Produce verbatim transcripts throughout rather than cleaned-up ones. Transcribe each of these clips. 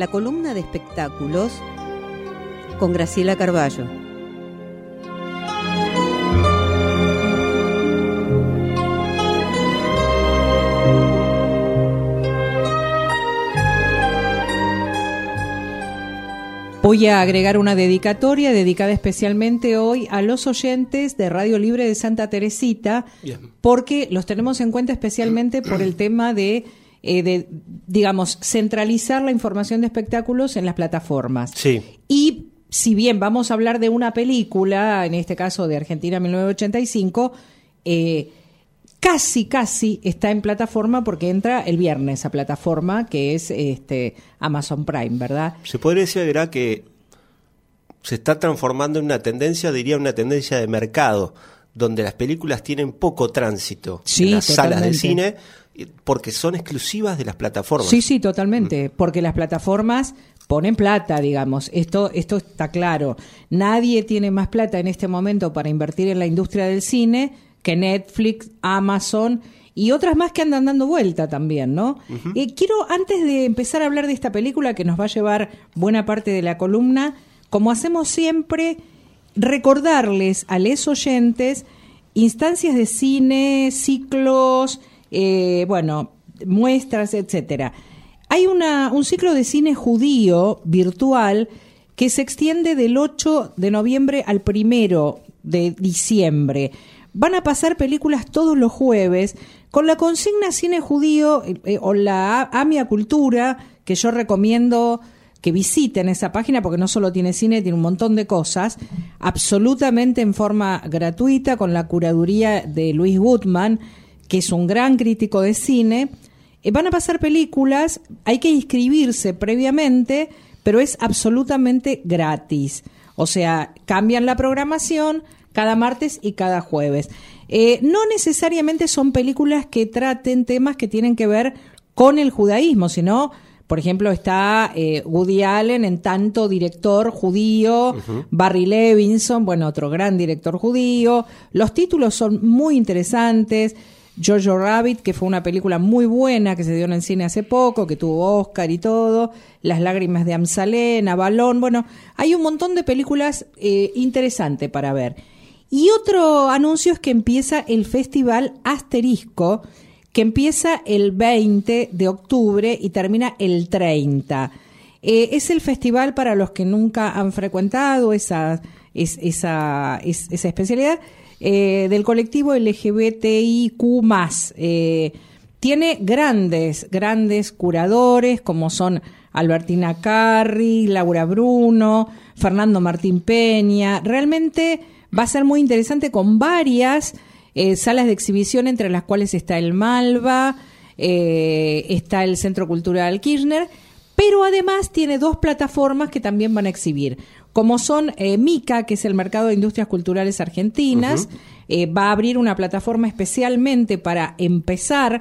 la columna de espectáculos con Graciela Carballo. Voy a agregar una dedicatoria dedicada especialmente hoy a los oyentes de Radio Libre de Santa Teresita, Bien. Porque los tenemos en cuenta especialmente por el tema de, eh, de, digamos, centralizar la información de espectáculos en las plataformas. Sí. Y si bien vamos a hablar de una película, en este caso de Argentina mil novecientos ochenta y cinco, eh, casi, casi está en plataforma porque entra el viernes a plataforma, que es este Amazon Prime, ¿verdad? Se podría decir, Gra, que se está transformando en una tendencia, diría una tendencia de mercado, donde las películas tienen poco tránsito sí, en las totalmente. salas de cine, porque son exclusivas de las plataformas. Sí, sí, totalmente, mm. porque las plataformas ponen plata, digamos, esto, esto está claro. Nadie tiene más plata en este momento para invertir en la industria del cine que Netflix, Amazon y otras más que andan dando vuelta también, ¿no? Uh-huh. Eh, quiero, antes de empezar a hablar de esta película que nos va a llevar buena parte de la columna, como hacemos siempre, recordarles a les oyentes instancias de cine, ciclos, eh, bueno, muestras, etcétera. Hay una, un ciclo de cine judío virtual que se extiende del ocho de noviembre al primero de diciembre. Van a pasar películas todos los jueves con la consigna Cine Judío eh, o la Amia Cultura, que yo recomiendo que visiten esa página porque no solo tiene cine, tiene un montón de cosas, absolutamente en forma gratuita, con la curaduría de Luis Gutman, que es un gran crítico de cine. Eh, van a pasar películas, hay que inscribirse previamente, pero es absolutamente gratis. O sea, cambian la programación cada martes y cada jueves. Eh, no necesariamente son películas que traten temas que tienen que ver con el judaísmo, sino, por ejemplo, está eh, Woody Allen en tanto director judío, uh-huh. Barry Levinson, bueno, otro gran director judío. Los títulos son muy interesantes. Jojo Rabbit, que fue una película muy buena que se dio en el cine hace poco, que tuvo Oscar y todo, Las lágrimas de Amsalén, Avalón, bueno, hay un montón de películas eh, interesantes para ver. Y otro anuncio es que empieza el Festival Asterisco, que empieza el veinte de octubre y termina el treinta. Eh, es el festival para los que nunca han frecuentado esa, es, esa, es, esa especialidad eh, del colectivo L G B T I Q más. Eh, tiene grandes, grandes curadores como son Albertina Carri, Laura Bruno, Fernando Martín Peña. Realmente va a ser muy interesante con varias eh, salas de exhibición, entre las cuales está el Malva, eh, está el Centro Cultural Kirchner, pero además tiene dos plataformas que también van a exhibir, como son eh, MICA, que es el Mercado de Industrias Culturales Argentinas, uh-huh. eh, va a abrir una plataforma especialmente para empezar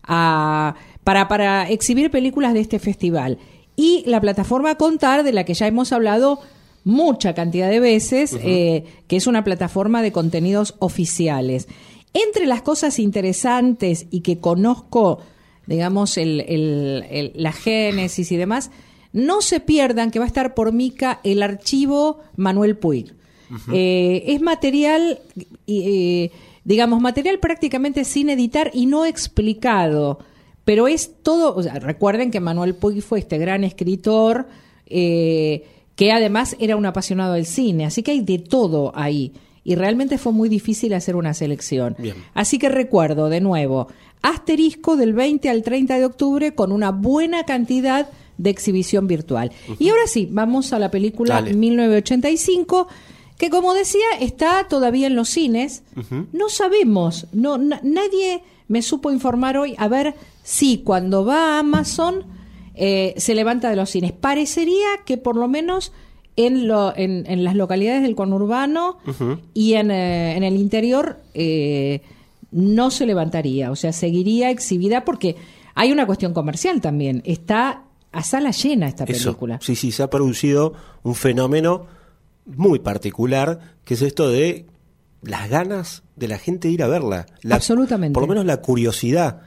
a para, para exhibir películas de este festival. Y la plataforma Contar, de la que ya hemos hablado mucha cantidad de veces, uh-huh. eh, que es una plataforma de contenidos oficiales. Entre las cosas interesantes y que conozco, digamos, el, el, el, la génesis y demás, no se pierdan que va a estar por MICA el archivo Manuel Puig. Uh-huh. Eh, es material, eh, digamos, material prácticamente sin editar y no explicado, pero es todo, o sea, recuerden que Manuel Puig fue este gran escritor, eh, que además era un apasionado del cine, así que hay de todo ahí, y realmente fue muy difícil hacer una selección. Bien. Así que recuerdo, de nuevo, Asterisco del veinte al treinta de octubre con una buena cantidad de exhibición virtual. Uh-huh. Y ahora sí, vamos a la película Dale. mil novecientos ochenta y cinco, que como decía, está todavía en los cines. Uh-huh. No sabemos, no na- nadie me supo informar hoy, a ver si cuando va a Amazon Eh, se levanta de los cines. Parecería que por lo menos en, lo, en, en las localidades del conurbano uh-huh. y en, eh, en el interior eh, no se levantaría, o sea, seguiría exhibida porque hay una cuestión comercial también. Está a sala llena esta película. Eso, sí, sí, se ha producido un fenómeno muy particular, que es esto de las ganas de la gente de ir a verla. La, Absolutamente. Por lo menos la curiosidad.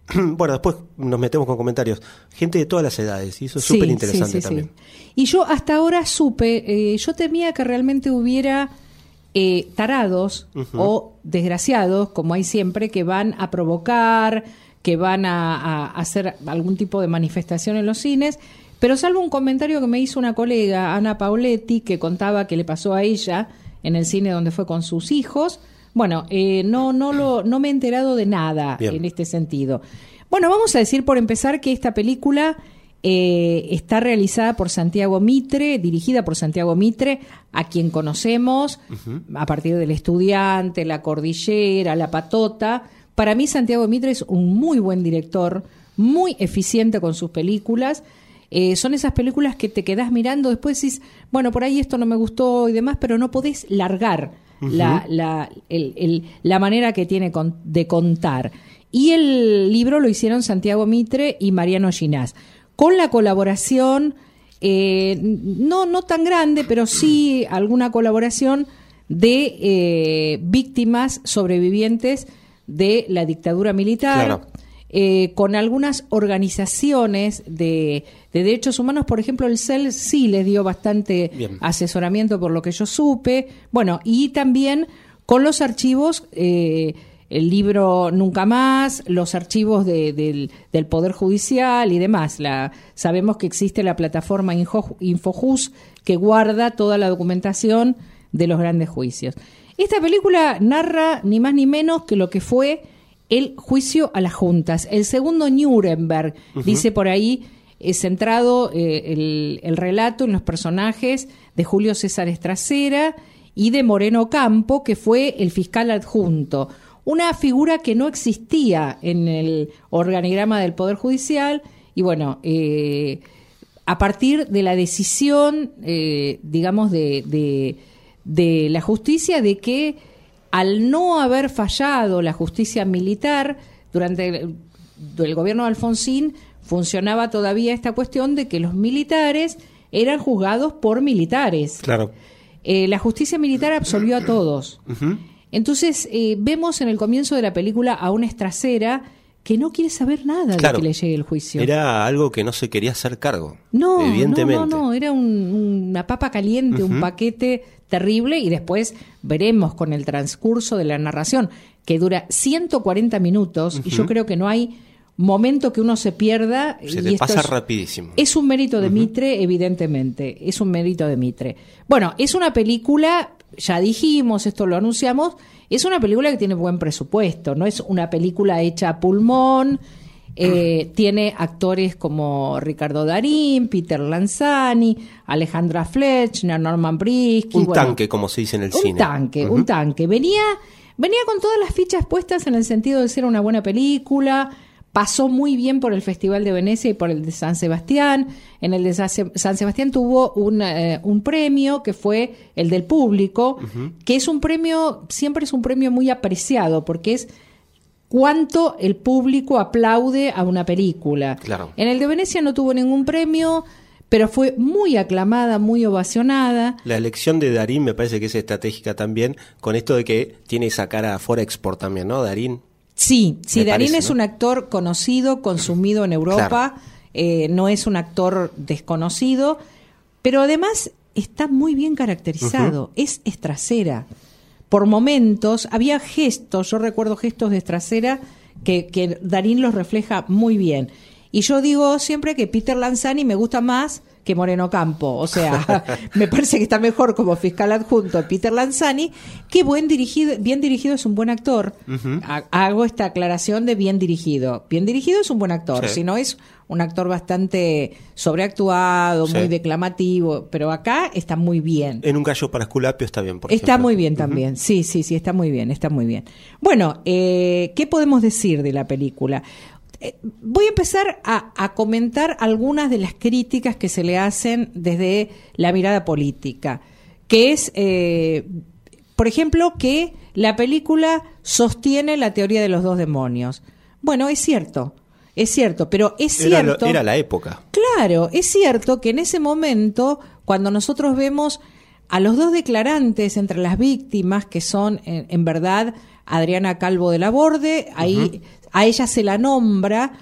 bueno, después nos metemos con comentarios. Gente de todas las edades, y eso es súper sí, interesante sí, sí, también. Sí. Y yo hasta ahora supe, eh, yo temía que realmente hubiera eh, tarados uh-huh. o desgraciados, como hay siempre, que van a provocar, que van a, a hacer algún tipo de manifestación en los cines, pero salvo un comentario que me hizo una colega, Ana Pauletti, que contaba que le pasó a ella en el cine donde fue con sus hijos. Bueno, eh, no, no, lo, no me he enterado de nada Bien. En este sentido. Bueno, vamos a decir por empezar que esta película eh, está realizada por Santiago Mitre, dirigida por Santiago Mitre, a quien conocemos uh-huh. a partir del Estudiante, La Cordillera, La Patota. Para mí Santiago Mitre es un muy buen director, muy eficiente con sus películas. Eh, son esas películas que te quedás mirando, después decís, bueno, por ahí esto no me gustó y demás, pero no podés largar uh-huh. la, la, el, el, la manera que tiene con, de contar. Y el libro lo hicieron Santiago Mitre y Mariano Ginás, con la colaboración, eh, no, no tan grande, pero sí alguna colaboración de eh, víctimas sobrevivientes de la dictadura militar, claro. eh, con algunas organizaciones de, de derechos humanos. Por ejemplo, el C E L sí les dio bastante Bien. Asesoramiento por lo que yo supe. Bueno, y también con los archivos, eh, el libro Nunca Más, los archivos de, del, del Poder Judicial y demás. La, sabemos que existe la plataforma Info, Infojus, que guarda toda la documentación de los grandes juicios. Esta película narra ni más ni menos que lo que fue el juicio a las juntas, el segundo Nuremberg, uh-huh. dice por ahí, es centrado eh, el, el relato en los personajes de Julio César Estracera y de Moreno Campo, que fue el fiscal adjunto, una figura que no existía en el organigrama del Poder Judicial, y bueno, eh, a partir de la decisión, eh, digamos, de, de, de la justicia, de que al no haber fallado la justicia militar durante el, el gobierno de Alfonsín, funcionaba todavía esta cuestión de que los militares eran juzgados por militares. Claro. Eh, la justicia militar absolvió a todos. Uh-huh. Entonces, eh, vemos en el comienzo de la película a una Estracera que no quiere saber nada claro. de que le llegue el juicio. Era algo que no se quería hacer cargo, no, evidentemente. No, no, no, era un, una papa caliente, uh-huh. un paquete terrible, y después veremos con el transcurso de la narración, que dura ciento cuarenta minutos, uh-huh. y yo creo que no hay momento que uno se pierda. Se y te esto pasa es, rapidísimo. Es un mérito de uh-huh. Mitre, evidentemente, es un mérito de Mitre. Bueno, es una película, ya dijimos, esto lo anunciamos, es una película que tiene buen presupuesto, no es una película hecha a pulmón, eh, uh-huh. tiene actores como Ricardo Darín, Peter Lanzani, Alejandra Fletchner, Norman Brisky. Un bueno, tanque, como se dice en el un cine. Un tanque, uh-huh. un tanque. Venía, venía con todas las fichas puestas en el sentido de ser una buena película. Pasó muy bien por el Festival de Venecia y por el de San Sebastián. En el de San Sebastián tuvo un, eh, un premio que fue el del público, uh-huh. que es un premio, siempre es un premio muy apreciado, porque es cuánto el público aplaude a una película. Claro. En el de Venecia no tuvo ningún premio, pero fue muy aclamada, muy ovacionada. La elección de Darín me parece que es estratégica también, con esto de que tiene esa cara Forexport también, ¿no, Darín? Sí, sí, Darín parece, es ¿no? un actor conocido, consumido en Europa, claro. eh, no es un actor desconocido, pero además está muy bien caracterizado, uh-huh. es Estracera. Por momentos había gestos, yo recuerdo gestos de Estracera que, que Darín los refleja muy bien. Y yo digo siempre que Peter Lanzani me gusta más que Moreno Campo, o sea, me parece que está mejor como fiscal adjunto Peter Lanzani, que buen dirigido, bien dirigido es un buen actor. Uh-huh. Hago esta aclaración de bien dirigido. Bien dirigido es un buen actor, sí. Si no es un actor bastante sobreactuado, sí. muy declamativo, pero acá está muy bien. En Un gallo para Esculapio está bien, por Está ejemplo. muy bien también, uh-huh. sí, sí, sí, está muy bien, está muy bien. Bueno, eh, ¿qué podemos decir de la película? Voy a empezar a, a comentar algunas de las críticas que se le hacen desde la mirada política, que es, eh, por ejemplo, que la película sostiene la teoría de los dos demonios. Bueno, es cierto, es cierto, pero es cierto... Era, lo, era la época. Claro, es cierto que en ese momento, cuando nosotros vemos a los dos declarantes entre las víctimas, que son, en, en verdad... Adriana Calvo de la Borde, ahí uh-huh. a ella se la nombra,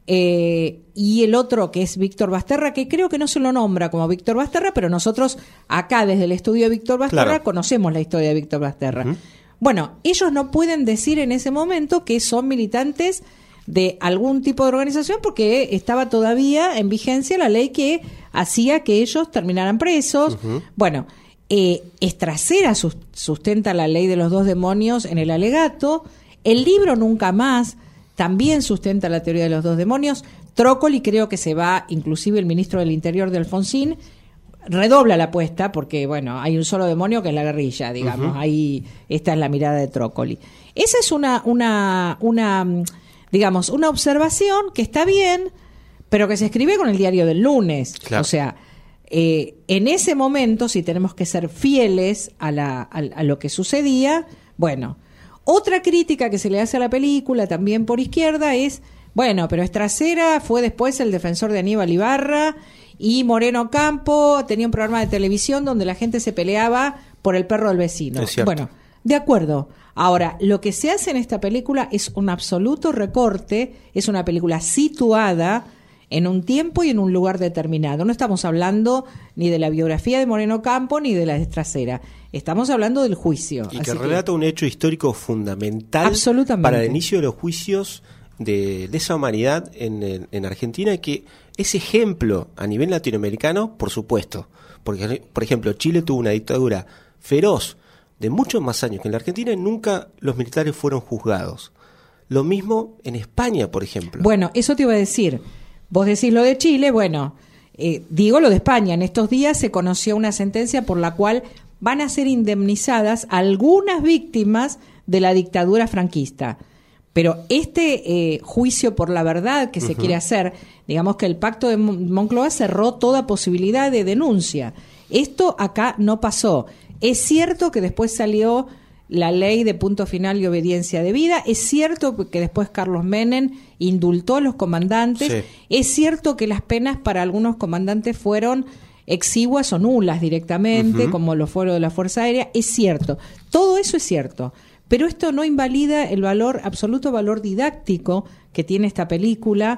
eh, y el otro que es Víctor Basterra, que creo que no se lo nombra como Víctor Basterra, pero nosotros acá desde el estudio de Víctor Basterra claro. conocemos la historia de Víctor Basterra. Uh-huh. Bueno, ellos no pueden decir en ese momento que son militantes de algún tipo de organización porque estaba todavía en vigencia la ley que hacía que ellos terminaran presos. Uh-huh. Bueno, eh, Estracera sustenta la ley de los dos demonios en el alegato. El libro Nunca Más también sustenta la teoría de los dos demonios. Trócoli creo que se va, inclusive el ministro del Interior de Alfonsín redobla la apuesta porque, bueno, hay un solo demonio que es la guerrilla, digamos. Uh-huh. Ahí esta es la mirada de Trócoli. Esa es una, una, una, digamos, una observación que está bien, pero que se escribe con el diario del lunes. Claro. O sea, eh, en ese momento, si tenemos que ser fieles a, la, a, a lo que sucedía, bueno. Otra crítica que se le hace a la película, también por izquierda, es, bueno, pero Estracera fue después el defensor de Aníbal Ibarra y Moreno Campo tenía un programa de televisión donde la gente se peleaba por el perro del vecino. Bueno, de acuerdo. Ahora, lo que se hace en esta película es un absoluto recorte, es una película situada en un tiempo y en un lugar determinado. No estamos hablando ni de la biografía de Moreno Campo ni de la de Estracera. Estamos hablando del juicio. Y que relata que... un hecho histórico fundamental para el inicio de los juicios de lesa humanidad en, en Argentina, y que es ejemplo a nivel latinoamericano, por supuesto. Porque, por ejemplo, Chile tuvo una dictadura feroz de muchos más años que en la Argentina y nunca los militares fueron juzgados. Lo mismo en España, por ejemplo. Bueno, eso te iba a decir. Vos decís lo de Chile, bueno, eh, digo lo de España. En estos días se conoció una sentencia por la cual van a ser indemnizadas algunas víctimas de la dictadura franquista. Pero este eh, juicio por la verdad que uh-huh. se quiere hacer, digamos que el pacto de Moncloa cerró toda posibilidad de denuncia. Esto acá no pasó. Es cierto que después salió la ley de punto final y obediencia debida. Es cierto que después Carlos Menem indultó a los comandantes. Sí. Es cierto que las penas para algunos comandantes fueron exiguas o nulas directamente, uh-huh. como lo fueron de la Fuerza Aérea. Es cierto. Todo eso es cierto. Pero esto no invalida el valor, absoluto valor didáctico que tiene esta película.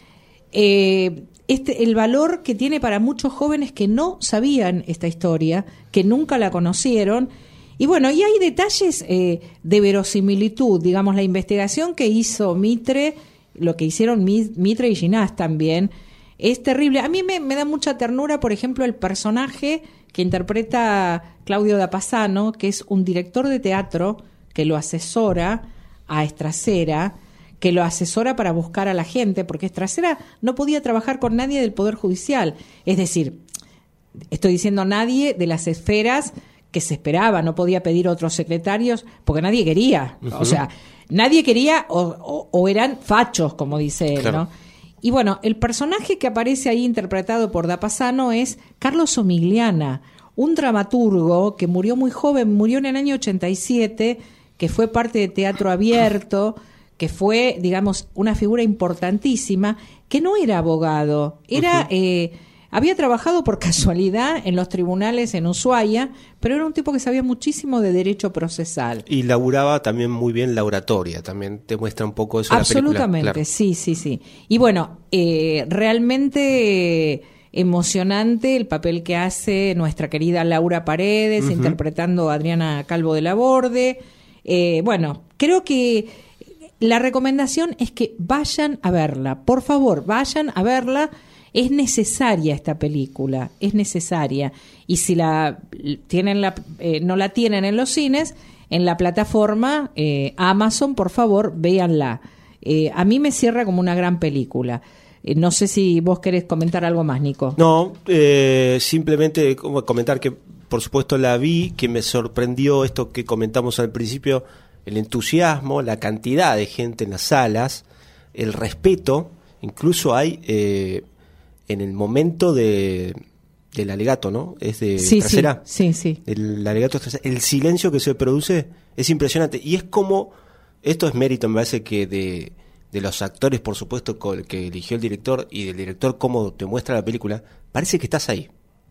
Eh, este, el valor que tiene para muchos jóvenes que no sabían esta historia, que nunca la conocieron. Y bueno, y hay detalles eh, de verosimilitud, digamos, la investigación que hizo Mitre, lo que hicieron Mitre y Ginás también, es terrible. A mí me, me da mucha ternura, por ejemplo, el personaje que interpreta Claudio Dapasano, que es un director de teatro que lo asesora a Estracera, que lo asesora para buscar a la gente, porque Estracera no podía trabajar con nadie del Poder Judicial. Es decir, estoy diciendo nadie de las esferas que se esperaba, no podía pedir otros secretarios porque nadie quería, uh-huh. o sea, nadie quería o, o, o eran fachos, como dice él, claro. ¿no? Y bueno, el personaje que aparece ahí interpretado por Dapasano es Carlos Somigliana, un dramaturgo que murió muy joven, murió en el año ochenta y siete, que fue parte de Teatro Abierto, que fue, digamos, una figura importantísima, que no era abogado, era... Uh-huh. eh, Había trabajado por casualidad en los tribunales en Ushuaia, pero era un tipo que sabía muchísimo de derecho procesal. Y laburaba también muy bien la oratoria, también te muestra un poco eso en la película. Absolutamente, claro. sí, sí, sí. Y bueno, eh, realmente emocionante el papel que hace nuestra querida Laura Paredes, uh-huh. interpretando a Adriana Calvo de la Borde. Eh, bueno, creo que la recomendación es que vayan a verla, por favor, vayan a verla. Es necesaria esta película, es necesaria. Y si la tienen la, eh, no la tienen en los cines, en la plataforma eh, Amazon, por favor, véanla. Eh, a mí me cierra como una gran película. Eh, no sé si vos querés comentar algo más, Nico. No, eh, simplemente comentar que, por supuesto, la vi, que me sorprendió esto que comentamos al principio, el entusiasmo, la cantidad de gente en las salas, el respeto, incluso hay... Eh, en el momento de del alegato, ¿no? Es de sí, Estracera. Sí, sí, sí. El alegato Estracera, el silencio que se produce es impresionante. Y es como, esto es mérito, me parece, que de, de los actores, por supuesto, que eligió el director, y del director cómo te muestra la película, parece que estás ahí.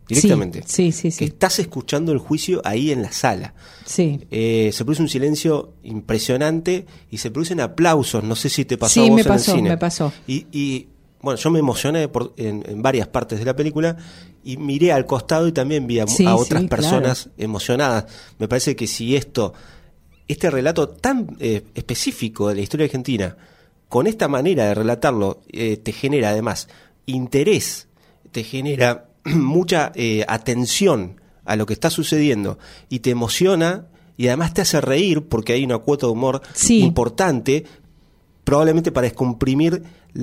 directamente. Sí, sí, sí, sí. Que estás escuchando el juicio ahí en la sala. Sí. Eh, se produce un silencio impresionante y se producen aplausos. No sé si te pasó a sí, vos me en pasó, el cine. me pasó. Y, y bueno, yo me emocioné por, en, en varias partes de la película y miré al costado y también vi a, sí, a otras sí, personas claro. emocionadas. Me parece que si esto, este relato tan eh, específico de la historia argentina, con esta manera de relatarlo, eh, te genera además interés, te genera mucha eh, atención a lo que está sucediendo y te emociona y además te hace reír porque hay una cuota de humor sí. importante, probablemente para descomprimir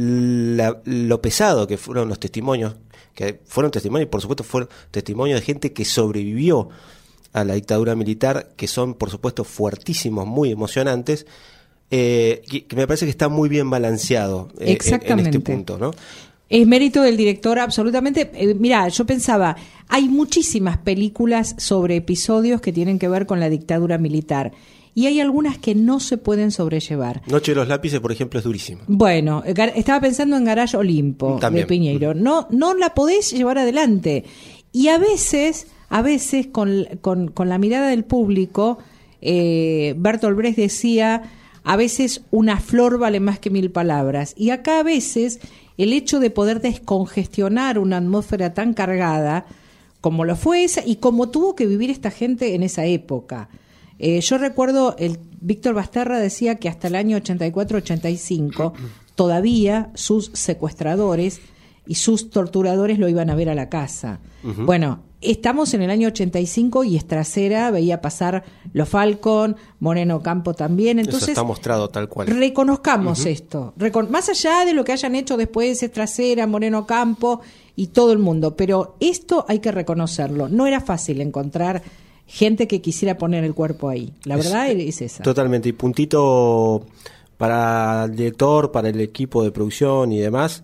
la, lo pesado que fueron los testimonios, que fueron testimonios, por supuesto fueron testimonios de gente que sobrevivió a la dictadura militar, que son por supuesto fuertísimos, muy emocionantes, eh, que, que me parece que está muy bien balanceado eh, en, en este punto, ¿no? Es mérito del director, absolutamente. Eh, mirá, yo pensaba, hay muchísimas películas sobre episodios que tienen que ver con la dictadura militar. Y hay algunas que no se pueden sobrellevar. Noche de los lápices, por ejemplo, es durísima. Bueno, estaba pensando en Garage Olimpo, también, de Piñeiro. No, no la podés llevar adelante. Y a veces, a veces con, con, con la mirada del público, eh, Bertolt Brecht decía, a veces una flor vale más que mil palabras. Y acá a veces el hecho de poder descongestionar una atmósfera tan cargada como lo fue esa y como tuvo que vivir esta gente en esa época. Eh, yo recuerdo, el Víctor Basterra decía que hasta el año ochenta y cuatro ochenta y cinco todavía sus secuestradores y sus torturadores lo iban a ver a la casa. Uh-huh. Bueno, estamos en el año ochenta y cinco y Estracera veía pasar los Falcon, Moreno Campo también. Entonces, eso está mostrado tal cual. Reconozcamos uh-huh. esto. Recon- más allá de lo que hayan hecho después Estracera, Moreno Campo y todo el mundo. Pero esto hay que reconocerlo. No era fácil encontrar gente que quisiera poner el cuerpo ahí. La verdad es, es esa. Totalmente. Y puntito para el director, para el equipo de producción y demás.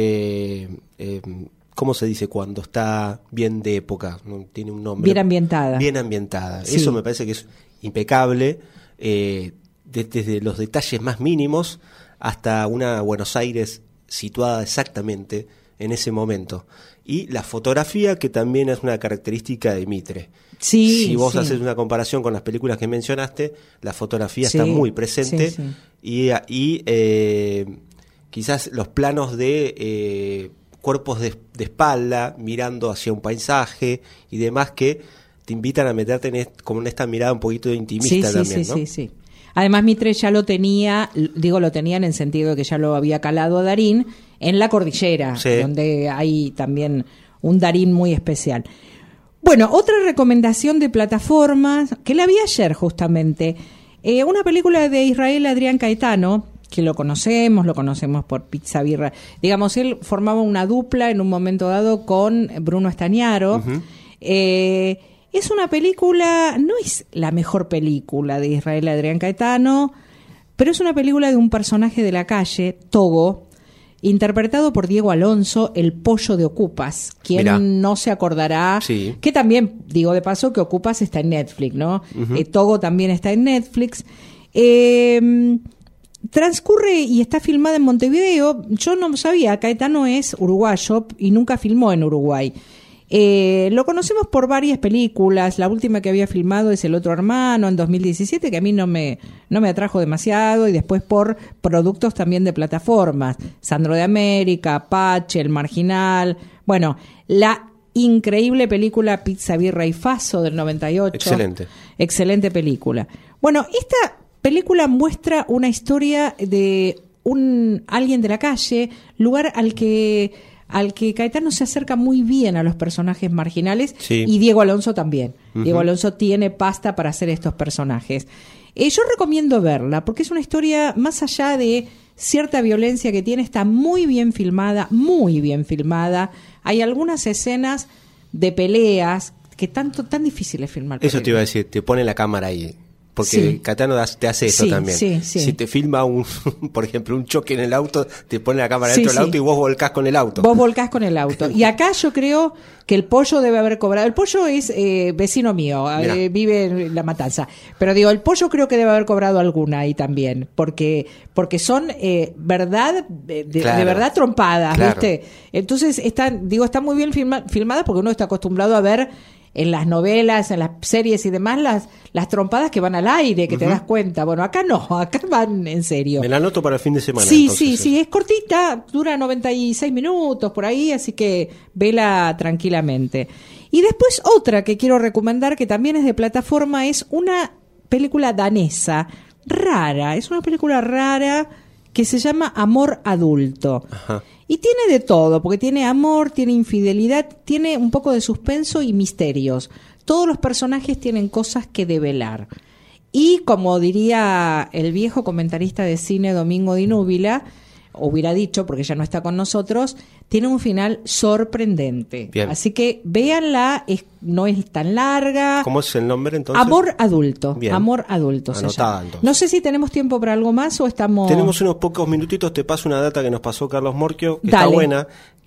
Eh, eh, ¿Cómo se dice cuando está bien de época? Tiene un nombre. Bien ambientada. Bien ambientada. Sí. Eso me parece que es impecable. Eh, de, desde los detalles más mínimos hasta una Buenos Aires situada exactamente en ese momento. Y la fotografía, que también es una característica de Mitre. Sí, si vos sí. haces una comparación con las películas que mencionaste, la fotografía sí, está muy presente. Sí, sí. Y, y eh, quizás los planos de eh, cuerpos de, de espalda, mirando hacia un paisaje y demás, que te invitan a meterte en est- como en esta mirada un poquito intimista sí, también, sí, ¿no? Sí, sí, sí. Además, Mitre ya lo tenía, digo lo tenía en el sentido de que ya lo había calado a Darín en la cordillera, sí. donde hay también un Darín muy especial. Bueno, otra recomendación de plataformas, que la vi ayer justamente, eh, una película de Israel Adrián Caetano, que lo conocemos, lo conocemos por Pizza Birra. Digamos, él formaba una dupla en un momento dado con Bruno Estañaro. Uh-huh. Eh, es una película, no es la mejor película de Israel Adrián Caetano, pero es una película de un personaje de la calle, Togo, interpretado por Diego Alonso, el pollo de Ocupas. Quien Mirá. no se acordará, sí. que también, digo de paso, que Ocupas está en Netflix, ¿no? Uh-huh. Eh, Togo también está en Netflix. Eh, transcurre y está filmada en Montevideo. Yo no sabía, Caetano es uruguayo y nunca filmó en Uruguay. Eh, lo conocemos por varias películas. La última que había filmado es El Otro Hermano en dos mil diecisiete, que a mí no me, no me atrajo demasiado, y después por productos también de plataformas, Sandro de América, Apache, El Marginal. Bueno, la increíble película Pizza, Birra y Faso del noventa y ocho. Excelente. Excelente película. Bueno, esta película muestra una historia de un alguien de la calle, lugar al que al que Caetano se acerca muy bien a los personajes marginales, sí. y Diego Alonso también. Uh-huh. Diego Alonso tiene pasta para hacer estos personajes. Eh, yo recomiendo verla, porque es una historia, más allá de cierta violencia que tiene, está muy bien filmada, muy bien filmada. Hay algunas escenas de peleas que tanto tan difíciles filmar. Eso te iba a decir, te pone la cámara ahí. Porque sí. Catano te hace eso sí, también. Sí, sí. Si te filma, un por ejemplo, un choque en el auto, te pone la cámara sí, dentro sí. del auto y vos volcás con el auto. Vos volcás con el auto. Y acá yo creo que el Pollo debe haber cobrado. El Pollo es eh, vecino mío, eh, vive en La Matanza. Pero digo, el Pollo creo que debe haber cobrado alguna ahí también. Porque porque son eh, verdad, de, claro. de verdad trompadas, claro. ¿viste? Entonces, están, digo, están muy bien filma, filmadas porque uno está acostumbrado a ver en las novelas, en las series y demás, las, las trompadas que van al aire, que uh-huh. te das cuenta. Bueno, acá no, acá van en serio. Me la anoto para el fin de semana. Sí, entonces, sí, eh. sí, es cortita, dura noventa y seis minutos por ahí, así que vela tranquilamente. Y después otra que quiero recomendar, que también es de plataforma, es una película danesa, rara, es una película rara que se llama Amor Adulto. Ajá. Y tiene de todo, porque tiene amor, tiene infidelidad, tiene un poco de suspenso y misterios. Todos los personajes tienen cosas que develar. Y como diría el viejo comentarista de cine Domingo Di Núbila, hubiera dicho, porque ya no está con nosotros, tiene un final sorprendente. Bien. Así que véanla, es, no es tan larga. ¿Cómo es el nombre entonces? Amor Adulto. Bien. Amor Adulto. Anotada, entonces. No sé si tenemos tiempo para algo más o estamos... Tenemos unos pocos minutitos, te paso una data que nos pasó Carlos Morquio, que Dale. está buena,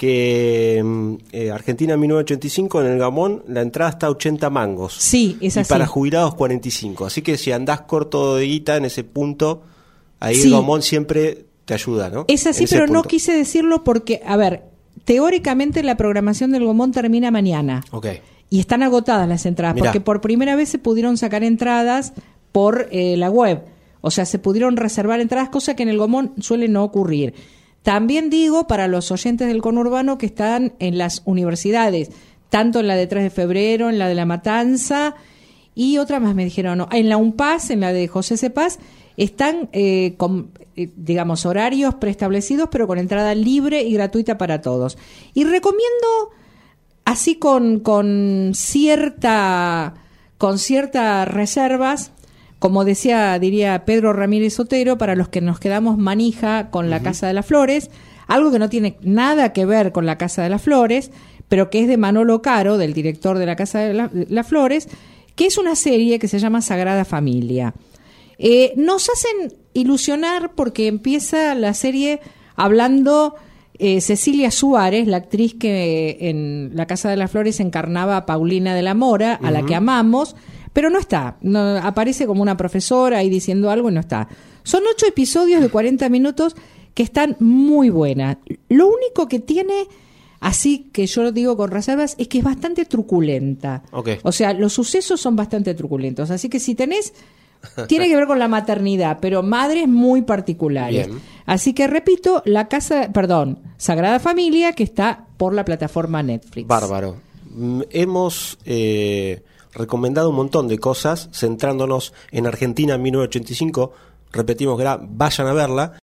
que eh, Argentina mil novecientos ochenta y cinco, en el Gamón, la entrada está a ochenta mangos. Sí, es así. Y para jubilados cuarenta y cinco. Así que si andás corto de guita en ese punto, ahí sí. el Gamón siempre te ayuda, ¿no? Es así, pero punto. No quise decirlo porque, a ver, teóricamente la programación del Gomón termina mañana. Ok. Y están agotadas las entradas, Mirá. porque por primera vez se pudieron sacar entradas por eh, la web. O sea, se pudieron reservar entradas, cosa que en el Gomón suele no ocurrir. También digo para los oyentes del conurbano que están en las universidades, tanto en la de tres de febrero, en la de La Matanza y otra más me dijeron, no, en la UNPAS, en la de José C. Paz, están eh, con, eh, digamos, horarios preestablecidos, pero con entrada libre y gratuita para todos. Y recomiendo, así con, con cierta, con ciertas reservas, como decía, diría Pedro Ramírez Otero, para los que nos quedamos manija con la uh-huh. Casa de las Flores, algo que no tiene nada que ver con la Casa de las Flores, pero que es de Manolo Caro, del director de la Casa de, la, de las Flores, que es una serie que se llama Sagrada Familia. Eh, nos hacen ilusionar porque empieza la serie hablando eh, Cecilia Suárez, la actriz que en La Casa de las Flores encarnaba a Paulina de la Mora, a uh-huh. la que amamos, pero no está, no, aparece como una profesora ahí diciendo algo y no está. Son ocho episodios de cuarenta minutos que están muy buenas. Lo único que tiene, así que yo lo digo con reservas, es que es bastante truculenta. Okay. O sea, los sucesos son bastante truculentos, así que si tenés... Tiene que ver con la maternidad, pero madres muy particulares. Bien. Así que repito, la casa, perdón, Sagrada Familia, que está por la plataforma Netflix. Bárbaro. Hemos eh, recomendado un montón de cosas, centrándonos en Argentina en mil novecientos ochenta y cinco. Repetimos que era, vayan a verla.